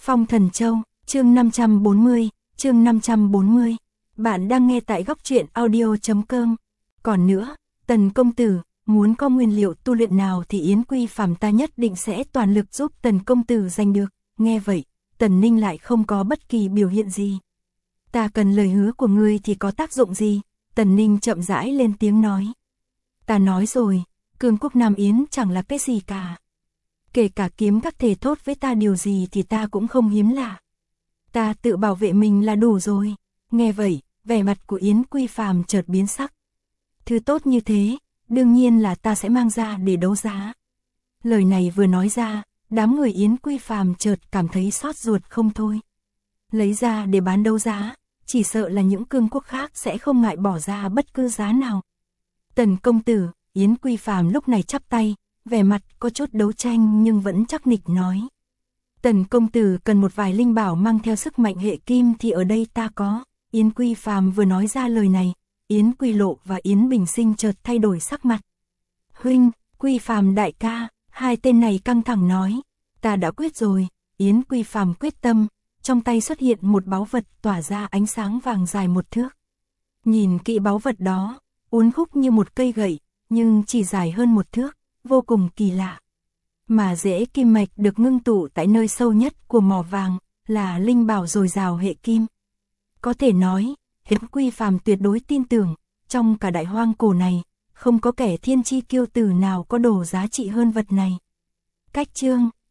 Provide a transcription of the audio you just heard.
Phong Thần Châu, chương 540, chương 540. Bạn đang nghe tại góc truyện audio.com. Còn nữa, Tần công tử, muốn có nguyên liệu tu luyện nào thì Yến Quy Phàm ta nhất định sẽ toàn lực giúp Tần công tử giành được. Nghe vậy, Tần Ninh lại không có bất kỳ biểu hiện gì. Ta cần lời hứa của ngươi thì có tác dụng gì? Tần Ninh chậm rãi lên tiếng nói. Ta nói rồi, Cương quốc Nam Yến chẳng là cái gì cả. Kể cả kiếm các thể thốt với ta điều gì thì ta cũng không hiếm lạ. Ta tự bảo vệ mình là đủ rồi. Nghe vậy, vẻ mặt của Yến Quy Phàm chợt biến sắc. Thứ tốt như thế, đương nhiên là ta sẽ mang ra để đấu giá. Lời này vừa nói ra, đám người Yến Quy Phàm chợt cảm thấy xót ruột không thôi. Lấy ra để bán đấu giá, chỉ sợ là những cương quốc khác sẽ không ngại bỏ ra bất cứ giá nào. Tần công tử, Yến Quy Phàm lúc này chắp tay, vẻ mặt có chút đấu tranh nhưng vẫn chắc nịch nói. Tần công tử cần một vài linh bảo mang theo sức mạnh hệ kim thì ở đây ta có. Yến Quy Phàm vừa nói ra lời này, Yến Quy Lộ và Yến Bình Sinh chợt thay đổi sắc mặt. Huynh, Quy Phàm đại ca, hai tên này căng thẳng nói. Ta đã quyết rồi. Yến Quy Phàm quyết tâm, trong tay xuất hiện một báu vật tỏa ra ánh sáng vàng dài một thước. Nhìn kỹ báu vật đó, uốn khúc như một cây gậy, nhưng chỉ dài hơn một thước, vô cùng kỳ lạ. Mà rễ kim mạch được ngưng tụ tại nơi sâu nhất của mỏ vàng, là linh bảo dồi dào hệ kim. Có thể nói, Yến Quy Phàm tuyệt đối tin tưởng, trong cả đại hoang cổ này, không có kẻ thiên chi kiêu tử nào có đồ giá trị hơn vật này. Cách chương